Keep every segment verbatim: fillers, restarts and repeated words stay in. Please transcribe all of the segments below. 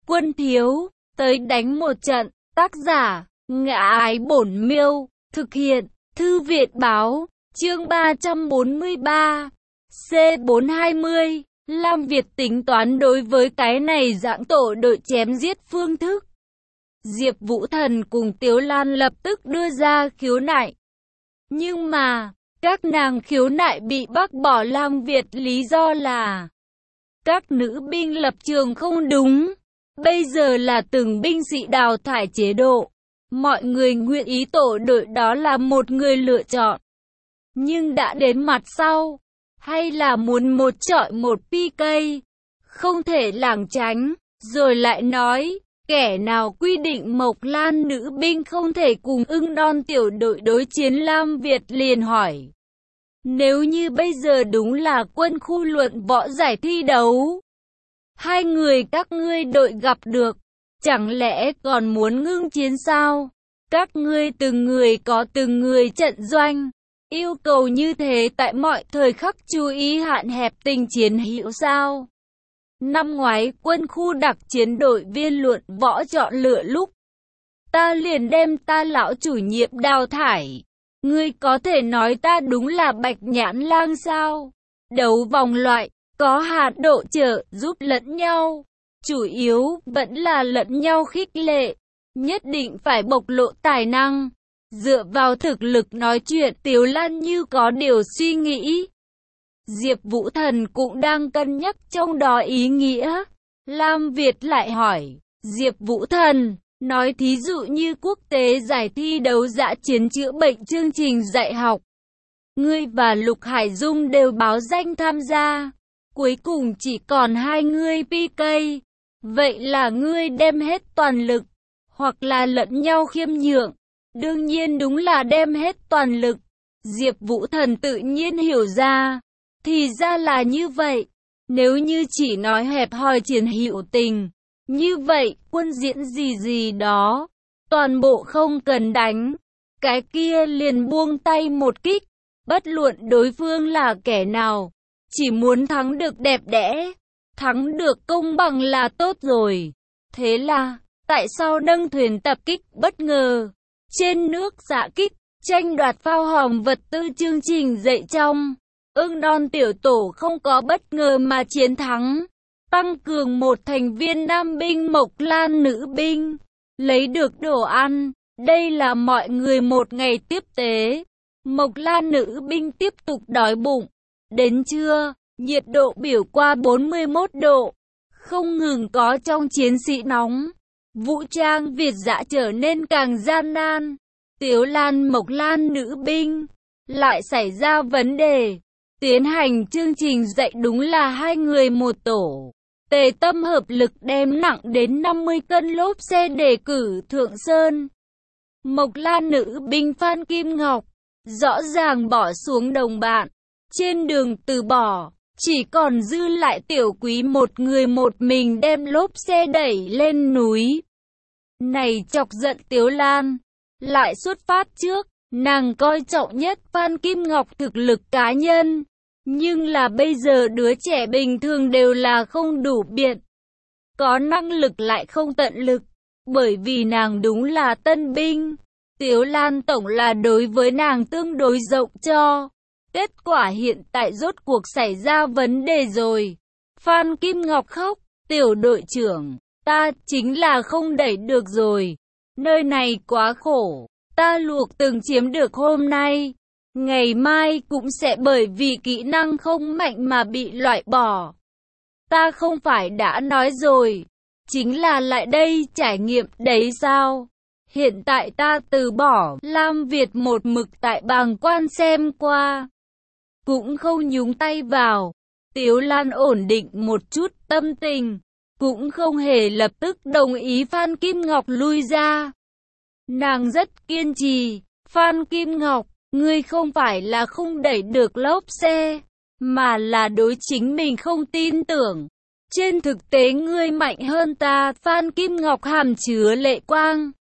Quân thiếu, tới đánh một trận. Tác giả, Ngã Ái Bổn Miêu. Thực hiện, Thư viện Báo. Chương ba trăm bốn mươi ba. C bốn trăm hai mươi. Lam Việt tính toán đối với cái này dạng tổ đội chém giết phương thức. Diệp Vũ Thần cùng Tiếu Lan lập tức đưa ra khiếu nại. Nhưng mà, các nàng khiếu nại bị bác bỏ Lam Việt lý do là các nữ binh lập trường không đúng. Bây giờ là từng binh sĩ đào thải chế độ. Mọi người nguyện ý tổ đội đó là một người lựa chọn. Nhưng đã đến mặt sau, hay là muốn một chọi một pê ca, không thể lảng tránh, rồi lại nói, kẻ nào quy định Mộc Lan nữ binh không thể cùng Ưng Đon tiểu đội đối chiến. Lam Việt liền hỏi, nếu như bây giờ đúng là quân khu luận võ giải thi đấu, hai người các ngươi đội gặp được, chẳng lẽ còn muốn ngưng chiến sao? Các ngươi từng người có từng người trận doanh, yêu cầu như thế tại mọi thời khắc chú ý hạn hẹp tình chiến hữu sao? Năm ngoái quân khu đặc chiến đội viên luận võ chọn lựa lúc, ta liền đem ta lão chủ nhiệm đào thải. Ngươi có thể nói ta đúng là bạch nhãn lang sao? Đấu vòng loại, có hạt độ trợ giúp lẫn nhau. Chủ yếu vẫn là lẫn nhau khích lệ. Nhất định phải bộc lộ tài năng. Dựa vào thực lực nói chuyện. Tiếu Lan như có điều suy nghĩ. Diệp Vũ Thần cũng đang cân nhắc trong đó ý nghĩa. Lam Việt lại hỏi, Diệp Vũ Thần, nói thí dụ như quốc tế giải thi đấu dã chiến chữa bệnh chương trình dạy học. Ngươi và Lục Hải Dung đều báo danh tham gia. Cuối cùng chỉ còn hai ngươi pê ca. Vậy là ngươi đem hết toàn lực, hoặc là lẫn nhau khiêm nhượng. Đương nhiên đúng là đem hết toàn lực. Diệp Vũ Thần tự nhiên hiểu ra. Thì ra là như vậy. Nếu như chỉ nói hẹp hòi chiến hữu tình, như vậy quân diễn gì gì đó, toàn bộ không cần đánh. Cái kia liền buông tay một kích. Bất luận đối phương là kẻ nào, chỉ muốn thắng được đẹp đẽ, thắng được công bằng là tốt rồi. Thế là, tại sao nâng thuyền tập kích bất ngờ, trên nước xạ kích, tranh đoạt phao hòm vật tư chương trình dạy trong, Ưng Đon tiểu tổ không có bất ngờ mà chiến thắng, tăng cường một thành viên nam binh Mộc Lan nữ binh, lấy được đồ ăn, đây là mọi người một ngày tiếp tế. Mộc Lan nữ binh tiếp tục đói bụng. Đến trưa, nhiệt độ biểu qua bốn mươi mốt độ. Không ngừng có trong chiến sĩ nóng. Vũ trang Việt dã trở nên càng gian nan. Tiếu Lan Mộc Lan nữ binh lại xảy ra vấn đề. Tiến hành chương trình dạy đúng là hai người một tổ. Tề tâm hợp lực đem nặng đến năm mươi cân lốp xe để cử Thượng Sơn. Mộc Lan nữ binh Phan Kim Ngọc rõ ràng bỏ xuống đồng bạn, trên đường từ bỏ, chỉ còn dư lại Tiểu Quý một người một mình đem lốp xe đẩy lên núi. Này chọc giận Tiếu Lan, lại xuất phát trước, nàng coi trọng nhất Phan Kim Ngọc thực lực cá nhân, nhưng là bây giờ đứa trẻ bình thường đều là không đủ biện, có năng lực lại không tận lực, bởi vì nàng đúng là tân binh. Tiếu Lan tổng là đối với nàng tương đối rộng cho. Kết quả hiện tại rốt cuộc xảy ra vấn đề rồi. Phan Kim Ngọc khóc, tiểu đội trưởng, ta chính là không đẩy được rồi. Nơi này quá khổ, ta luộc từng chiếm được hôm nay. Ngày mai cũng sẽ bởi vì kỹ năng không mạnh mà bị loại bỏ. Ta không phải đã nói rồi, chính là lại đây trải nghiệm đấy sao? Hiện tại ta từ bỏ. Lam Việt một mực tại bàng quan xem qua, cũng không nhúng tay vào. Tiếu Lan ổn định một chút tâm tình, cũng không hề lập tức đồng ý Phan Kim Ngọc lui ra. Nàng rất kiên trì. Phan Kim Ngọc, ngươi không phải là không đẩy được lốp xe, mà là đối chính mình không tin tưởng. Trên thực tế ngươi mạnh hơn ta. Phan Kim Ngọc hàm chứa lệ quang.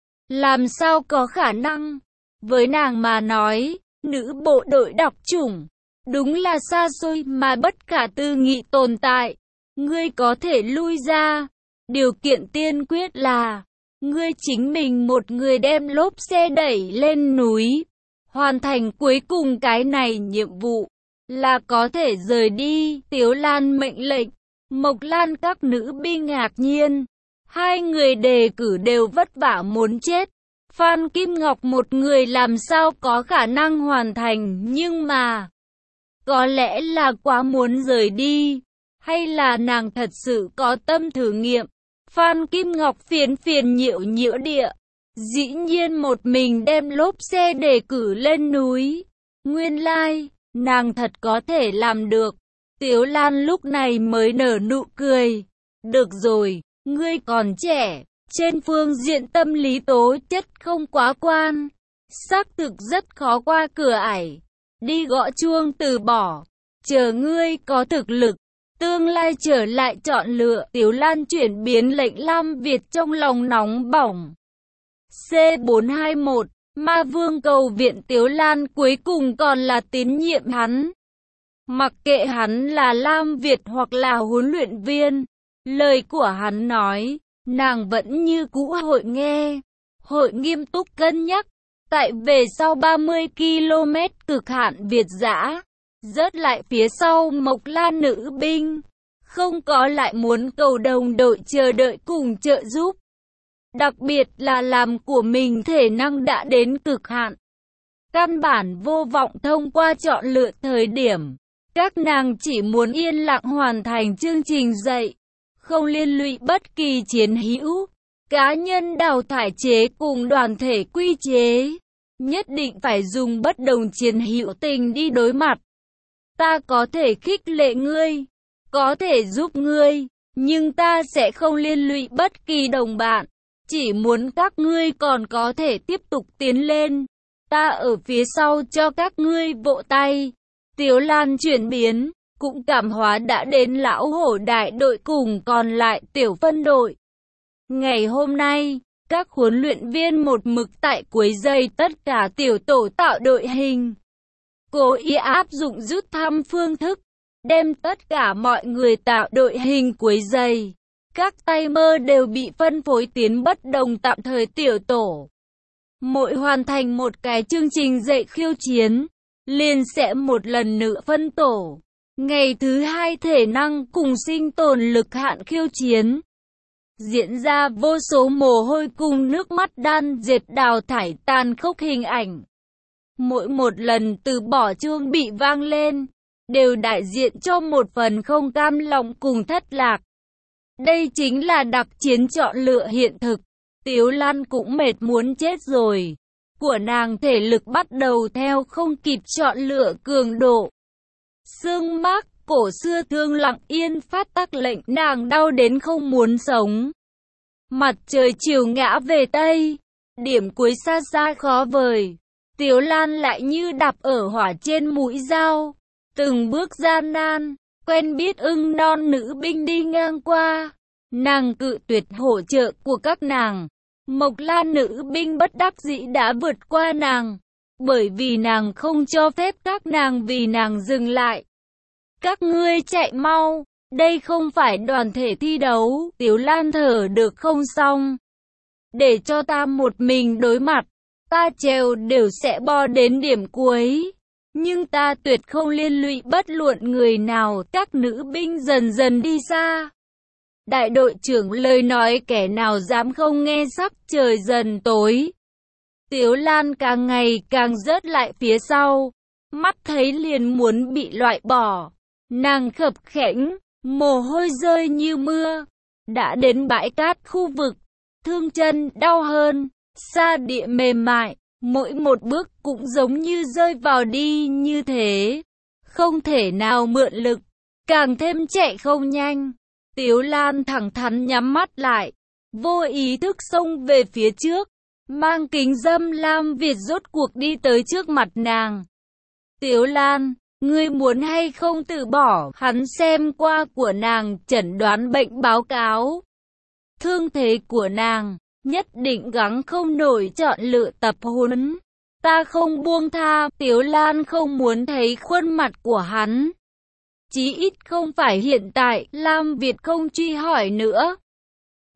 Làm sao có khả năng? Với nàng mà nói, nữ bộ đội đặc chủng, đúng là xa xôi mà bất khả tư nghị tồn tại. Ngươi có thể lui ra, Điều kiện tiên quyết là ngươi chính mình một người đem lốp xe đẩy lên núi. Hoàn thành cuối cùng cái này nhiệm vụ là có thể rời đi. Tiếu Lan mệnh lệnh. Mộc Lan các nữ binh ngạc nhiên. Hai người đề cử đều vất vả muốn chết. Phan Kim Ngọc một người làm sao có khả năng hoàn thành, nhưng mà có lẽ là quá muốn rời đi, hay là nàng thật sự có tâm thử nghiệm. Phan Kim Ngọc phiền phiền nhiễu nhiễu địa, dĩ nhiên một mình đem lốp xe đề cử lên núi. Nguyên lai, nàng thật có thể làm được. Tiếu Lan lúc này mới nở nụ cười. Được rồi, ngươi còn trẻ, trên phương diện tâm lý tố chất không quá quan, xác thực rất khó qua cửa ải. Đi gõ chuông từ bỏ, chờ ngươi có thực lực, tương lai trở lại chọn lựa. Tiếu Lan chuyển biến lệnh Lam Việt trong lòng nóng bỏng. C bốn hai mốt, Ma Vương cầu viện Tiếu Lan cuối cùng còn là tín nhiệm hắn. Mặc kệ hắn là Lam Việt hoặc là huấn luyện viên, lời của hắn nói, nàng vẫn như cũ hội nghe, hội nghiêm túc cân nhắc. Tại về sau ba mươi ki lô mét cực hạn Việt dã, rớt lại phía sau Mộc Lan nữ binh, không có lại muốn cầu đồng đội chờ đợi cùng trợ giúp. Đặc biệt là làm của mình thể năng đã đến cực hạn, căn bản vô vọng thông qua chọn lựa thời điểm. Các nàng chỉ muốn yên lặng hoàn thành chương trình dạy, không liên lụy bất kỳ chiến hữu, cá nhân đào thải chế cùng đoàn thể quy chế. Nhất định phải dùng bất đồng chiến hữu tình đi đối mặt. Ta có thể khích lệ ngươi, có thể giúp ngươi, nhưng ta sẽ không liên lụy bất kỳ đồng bạn. Chỉ muốn các ngươi còn có thể tiếp tục tiến lên. Ta ở phía sau cho các ngươi vỗ tay. Tiếu Lan chuyển biến, cũng cảm hóa đã đến lão hổ đại đội cùng còn lại tiểu phân đội. Ngày hôm nay, các huấn luyện viên một mực tại quấy rầy tất cả tiểu tổ tạo đội hình. Cố ý áp dụng rút thăm phương thức, đem tất cả mọi người tạo đội hình quấy rầy. Các tay mơ đều bị phân phối tiến bất đồng tạm thời tiểu tổ. Mỗi hoàn thành một cái chương trình dạy khiêu chiến, liền sẽ một lần nữa phân tổ. Ngày thứ hai thể năng cùng sinh tồn lực hạn khiêu chiến. Diễn ra vô số mồ hôi cùng nước mắt đan dệt đào thải tàn khốc hình ảnh. Mỗi một lần từ bỏ chuông bị vang lên, đều đại diện cho một phần không cam lòng cùng thất lạc. Đây chính là đặc chiến chọn lựa hiện thực. Tiếu Lan cũng mệt muốn chết rồi. Của nàng thể lực bắt đầu theo không kịp chọn lựa cường độ. Xương mác cổ xưa thương lặng yên phát tác lệnh nàng đau đến không muốn sống. Mặt trời chiều ngã về Tây, điểm cuối xa xa khó vời. Tiếu Lan lại như đạp ở hỏa trên mũi dao, từng bước gian nan, quen biết ưng non nữ binh đi ngang qua. Nàng cự tuyệt hỗ trợ của các nàng. Mộc Lan nữ binh bất đắc dĩ đã vượt qua nàng, bởi vì nàng không cho phép các nàng vì nàng dừng lại. Các ngươi chạy mau, đây không phải đoàn thể thi đấu. Tiếu Lan thở được không xong. Để cho ta một mình đối mặt, ta trèo đều sẽ bo đến điểm cuối. Nhưng ta tuyệt không liên lụy bất luận người nào. Các nữ binh dần dần đi xa. Đại đội trưởng lời nói kẻ nào dám không nghe. Sắc trời dần tối. Tiếu Lan càng ngày càng rớt lại phía sau. Mắt thấy liền muốn bị loại bỏ. Nàng khập khẽnh, mồ hôi rơi như mưa. Đã đến bãi cát khu vực. Thương chân đau hơn. Sa địa mềm mại. Mỗi một bước cũng giống như rơi vào đi như thế. Không thể nào mượn lực. Càng thêm chạy không nhanh. Tiếu Lan thẳng thắn nhắm mắt lại. Vô ý thức xông về phía trước. Mang kính dâm Lam Việt rốt cuộc đi tới trước mặt nàng. Tiếu Lan, ngươi muốn hay không từ bỏ? Hắn xem qua của nàng chẩn đoán bệnh báo cáo. Thương thế của nàng, nhất định gắng không nổi chọn lựa tập huấn. Ta không buông tha. Tiếu Lan không muốn thấy khuôn mặt của hắn. Chí ít không phải hiện tại. Lam Việt không truy hỏi nữa.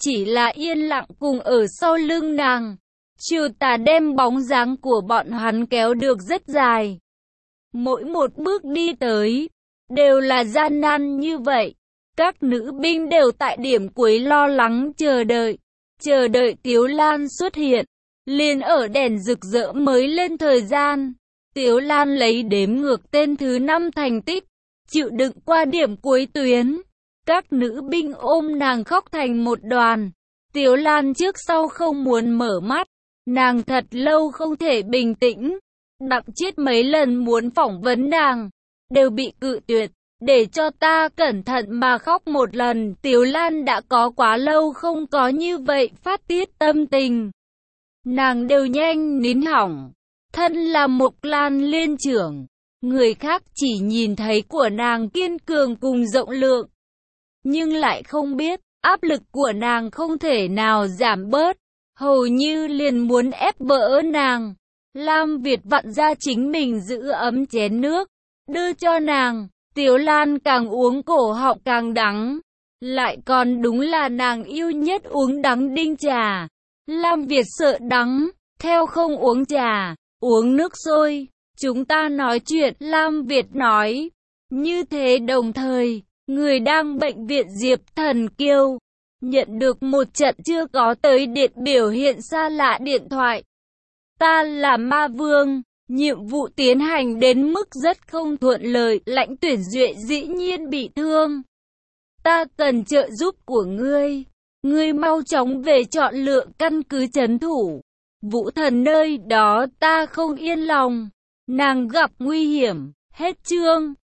chỉ là yên lặng cùng ở sau lưng nàng. Chiều tà đem bóng dáng của bọn hắn kéo được rất dài. Mỗi một bước đi tới, đều là gian nan như vậy. Các nữ binh đều tại điểm cuối lo lắng chờ đợi. Chờ đợi Tiếu Lan xuất hiện. Liền ở đèn rực rỡ mới lên thời gian. Tiếu Lan lấy đếm ngược tên thứ năm thành tích. Chịu đựng qua điểm cuối tuyến. Các nữ binh ôm nàng khóc thành một đoàn. Tiếu Lan trước sau không muốn mở mắt. Nàng thật lâu không thể bình tĩnh. Đặng Chiết mấy lần muốn phỏng vấn nàng, đều bị cự tuyệt. Để cho ta cẩn thận mà khóc một lần. Tiếu Lan đã có quá lâu không có như vậy phát tiết tâm tình. Nàng đều nhanh nín hỏng. Thân là Mộc Lan liên trưởng, người khác chỉ nhìn thấy của nàng kiên cường cùng rộng lượng, nhưng lại không biết áp lực của nàng không thể nào giảm bớt, hầu như liền muốn ép vỡ nàng. Lam Việt vặn ra chính mình giữ ấm chén nước, đưa cho nàng. Tiếu Lan càng uống cổ họng càng đắng, lại còn đúng là nàng yêu nhất uống đắng đinh trà. Lam Việt sợ đắng, theo không uống trà, uống nước sôi. Chúng ta nói chuyện, Lam Việt nói. Như thế đồng thời, người đang bệnh viện Diệp Thần Kiêu nhận được một trận chưa có tới điện biểu hiện xa lạ điện thoại. Ta là Ma Vương, nhiệm vụ tiến hành đến mức rất không thuận lợi, Lãnh Tuyển Duệ dĩ nhiên bị thương. Ta cần trợ giúp của ngươi, ngươi mau chóng về chọn lựa căn cứ trấn thủ. Vũ Thần nơi đó ta không yên lòng, nàng gặp nguy hiểm. Hết chương.